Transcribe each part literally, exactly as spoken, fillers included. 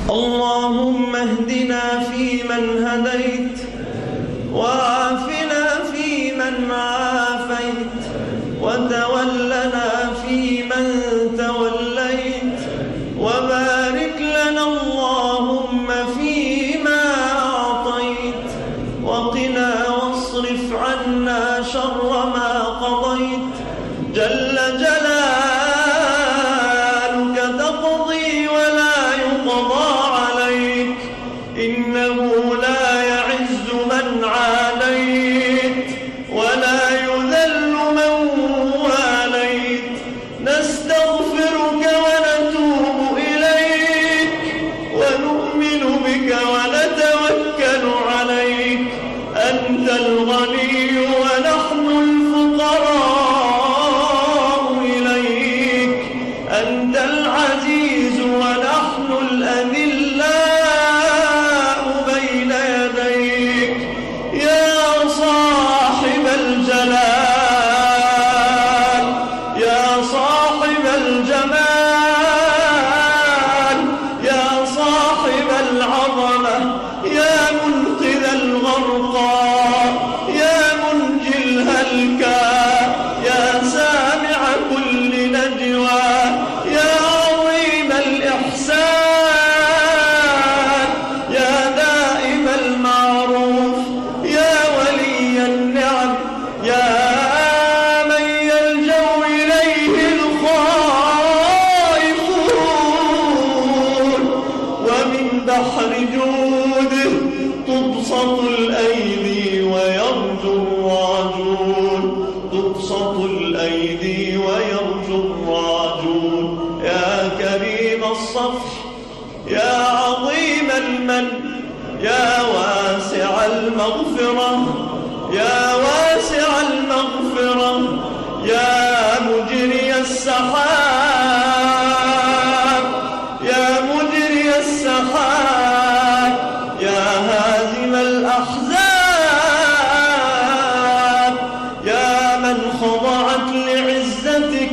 اللهم اهدنا فيمن هديت، وعافنا فيمن عافيت، وتولنا فيمن توليت، وبارك لنا اللهم فيما أعطيت، وقنا واصرف عنا شر ما قضيت. جل جلالك تقضي ولا يقضى عليك، إنه لا يعز من عاديت ولا يذل من واليت. نستغفرك ونتوب إليك، ونؤمن بك ونتوكل عليك. أنت الغني ونحن الفقراء إليك، أنت العزيز ونحن الأذلاء بين يديك. يا صاحب الجلال، يا صاحب الجمال، يا صاحب العظمة، يا منقذ الغرقى، يا منجي الهلكى، يا سامع كل نجوى، يا عظيم الإحسان، يا دائم المعروف، يا ولي النعم، يا من يلجأ إليه الخائفون. ومن بحر جوده تبسط الأيدي ويرجو الراجون، تبسط الأيدي ويرجو الراجون. يا كريم الصفح، يا عظيم المن، يا واسع المغفرة، يا واسع المغفرة، يا مجري السحاب، يا مجري السحاب، يا هازم الأحزاب، يا من خضعت لعزتك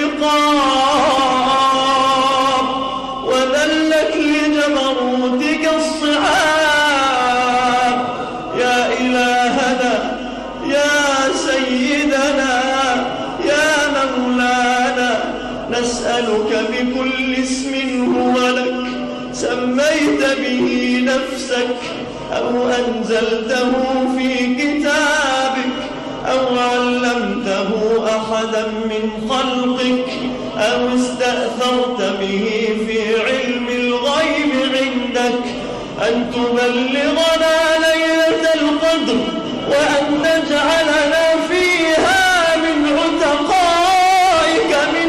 الرقاب، وذلت لجبروتك الصعاب. يا إلهنا، يا سيدنا، يا مولانا، نسألك بكل اسم هو لك سميت به نفسك، أو أنزلته في كتابك، أو علمته أحدا من خلقك، أو استأثرت به في علم الغيب عندك، أن تبلغنا ليلة القدر، وأن تجعلنا فيها من عتقائك من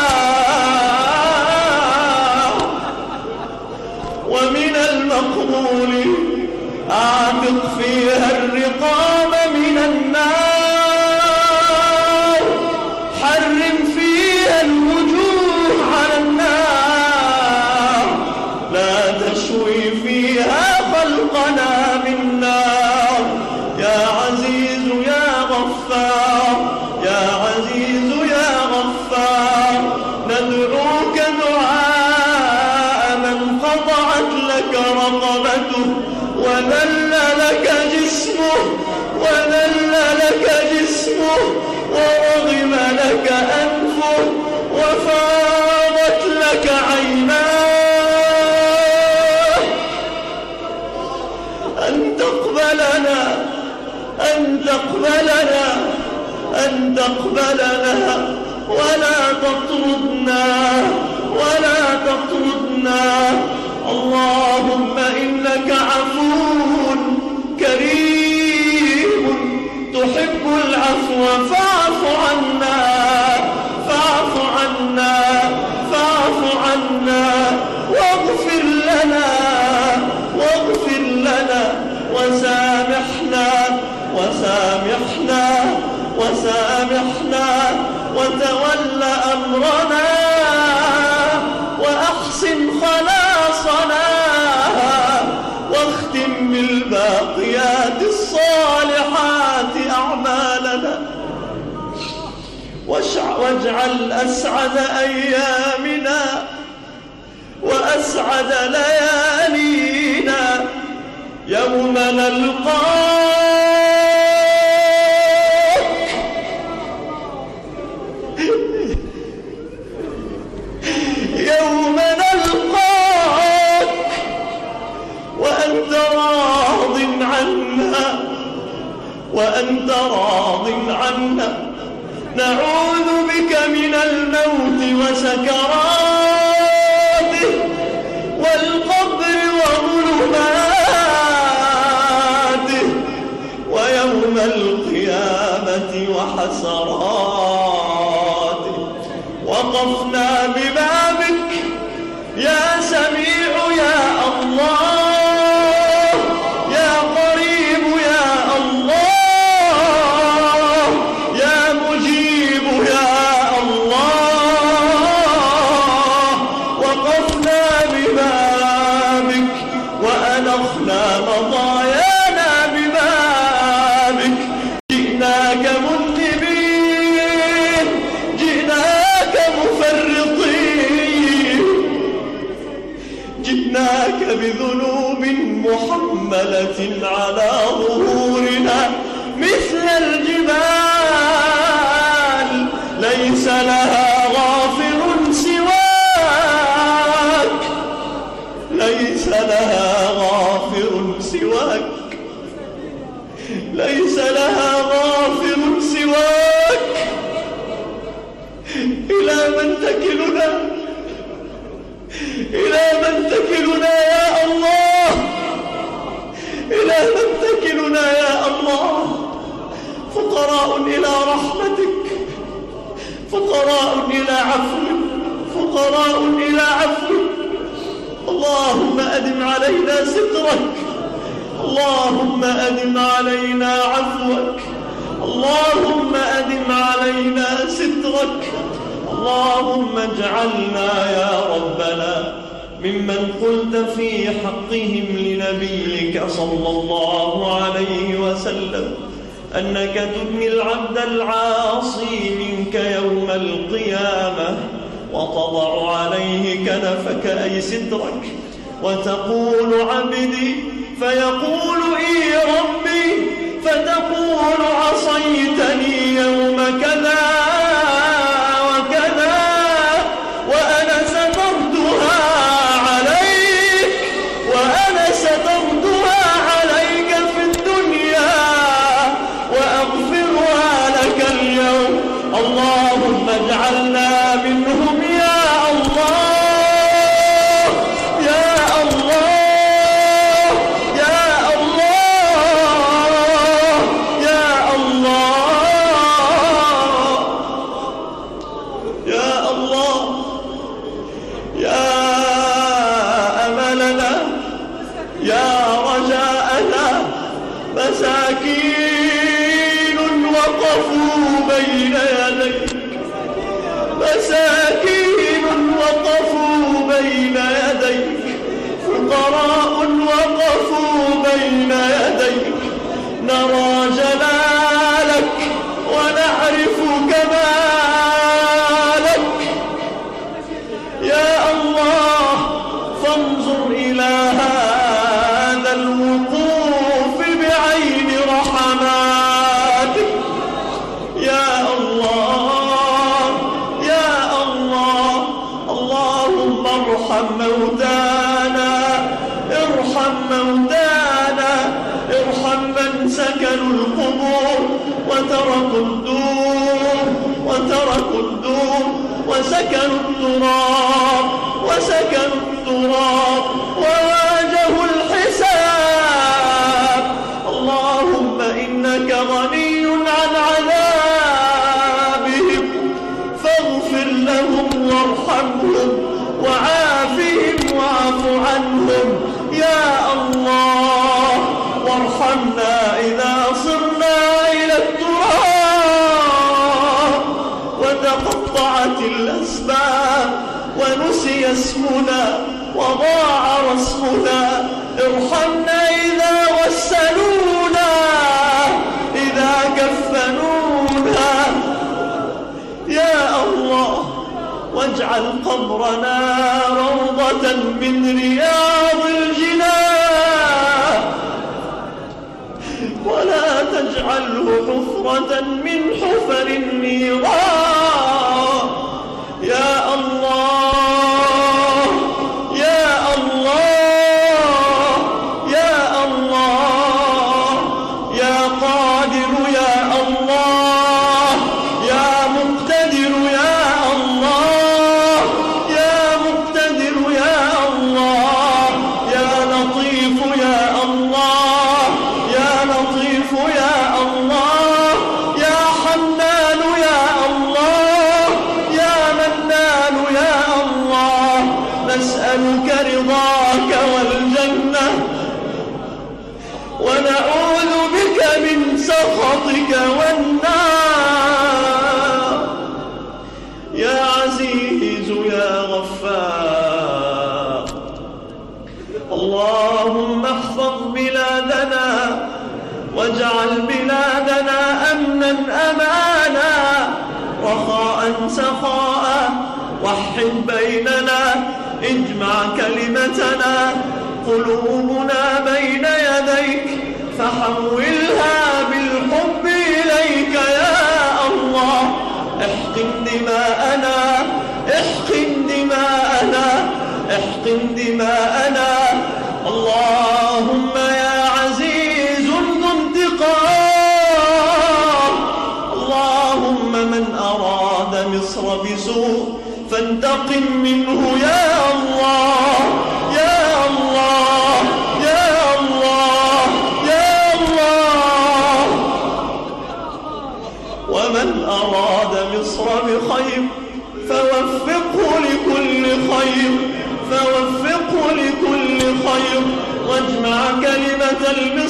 النار. ومن المقبول أعتق فيها الرقاب من النار، حرم فيها الوجوه على النار، لا تشوي فيها خلقنا بالنار. يا عزيز يا غفار، يا عزيز يا غفار، ندعوك دعاء من خضعت لك رقبته، وذل لك جسمه، وذل لك جسمه، ورغم لك أنفه، وفاضت لك عيناه. أن تقبلنا، أن تقبلنا، أن تقبلنا، ولا تطردنا، ولا تطردنا. اللهم إنك عفو كريم تحب العفو فاعف عنا، فاعف عنا، فاعف عنا، واغفر لنا، واغفر لنا، وسامحنا، وسامحنا، وسامحنا، وتول أمرنا، وأحسن خلاصنا، واختم بالباقيات الصالحات أعمالنا، واجعل أسعد أيامنا وأسعد ليالينا يوم نلقاك يوم نلقاك وأنت راض عنا وأنت راض عنا، نعوذ بك من الموت وسكراته والقبر وظلماته ويوم القيامة وحسراته. وقفنا ببابك يا سميع يا الله، يا قريب يا الله، يا مجيب يا الله. وقفنا ببابك وأنخنا مضايانا ببابك، جئناك مذنبين، جئناك مفرطين، جئناك بذنوب محملة على ظهورنا مثل الجبال، ليس لها غافر سواك، ليس لها غافر سواك، ليس لها غافر سواك. إلى من تكلنا؟ إلى من تكلنا يا الله؟ إلى من تكلنا يا الله؟ فقراء إلى رحمتك، فقراء إلى عفوك، فقراء إلى عفوك. اللهم أدم علينا سترك، اللهم أدم علينا عفوك، اللهم أدم علينا سترك. اللهم اجعلنا يا ربنا ممن قلت في حقهم لنبيك صلى الله عليه وسلم أنك تدني العبد العاصي منك يوم القيامة وتضع عليه كنفك أي سترك، وتقول عبدي فيقول إي ربي، فتقول عصيتني يوم كذا وكذا وأنا سترتها عليك، وأنا سترتها عليك في الدنيا وأغفرها لك اليوم. اللهم اجعلنا منهم يا الله، يا الله، يا الله، يا الله، يا الله، يا أملنا، يا رجاءنا. مساكين وقفوا بين يديك، مساكين وقفوا بين يديك، فقراء وقفوا بين يديك، نرى جلالك ونعرف كمالك يا الله. فانظر إلى هذا الوقوف بعين رحماتك يا الله، يا الله. اللهم ارحم موتانا، ارحم موتانا، ارحم من سكنوا القبور وتركوا الدور، وتركوا الدور وسكنوا التراب، وسكنوا التراب وواجهوا الحساب. اللهم إنك غني عن عذابهم، فاغفر لهم وارحمهم وعافهم واعف عنهم يا الله. وارحمنا إذا صرنا إلى التراب وتقطعت الأسباب ونسي اسمنا وضاع رسمنا. ارحمنا إذا غسلونا، إذا كفنونا يا الله. واجعل قبرنا روضة من رياض الجنان، من سخطك والنار. يا عزيز يا غفار، اللهم احفظ بلادنا واجعل بلادنا أمنا أمانا رخاء سخاء، وحد بيننا، اجمع كلمتنا، قلوبنا بين يديك فحولها بالحب إليك يا الله. احقن دماءنا، احقن دماءنا، احقن دماءنا. اللهم يا عزيز ذو انتقام، اللهم من أراد مصر بسوء فانتقم منه يا الله يا الله يا الله يا الله. ومن أراد مصر بخير فوفقه لكل خير، فوفقه لكل خير، واجمع كلمة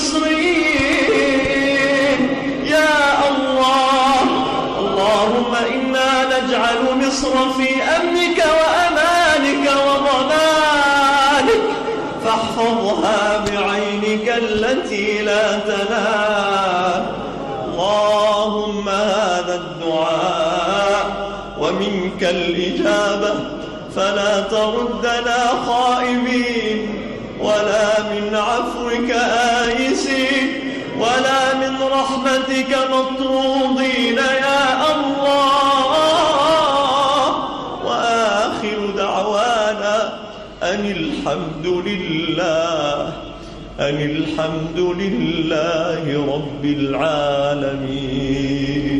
المصريين يا الله. اللهم إنا نجعل مصر في أمنك وأمانك وضمانك، فاحفظها بعينك التي لا تنام. اللهم هذا الدعاء ومنك الإجابة، فلا تردنا خائبين، ولا من عفوك آيسين، ولا من رحمتك مطرودين يا الله. وآخر دعوانا أن الحمد لله أن الحمد لله رب العالمين.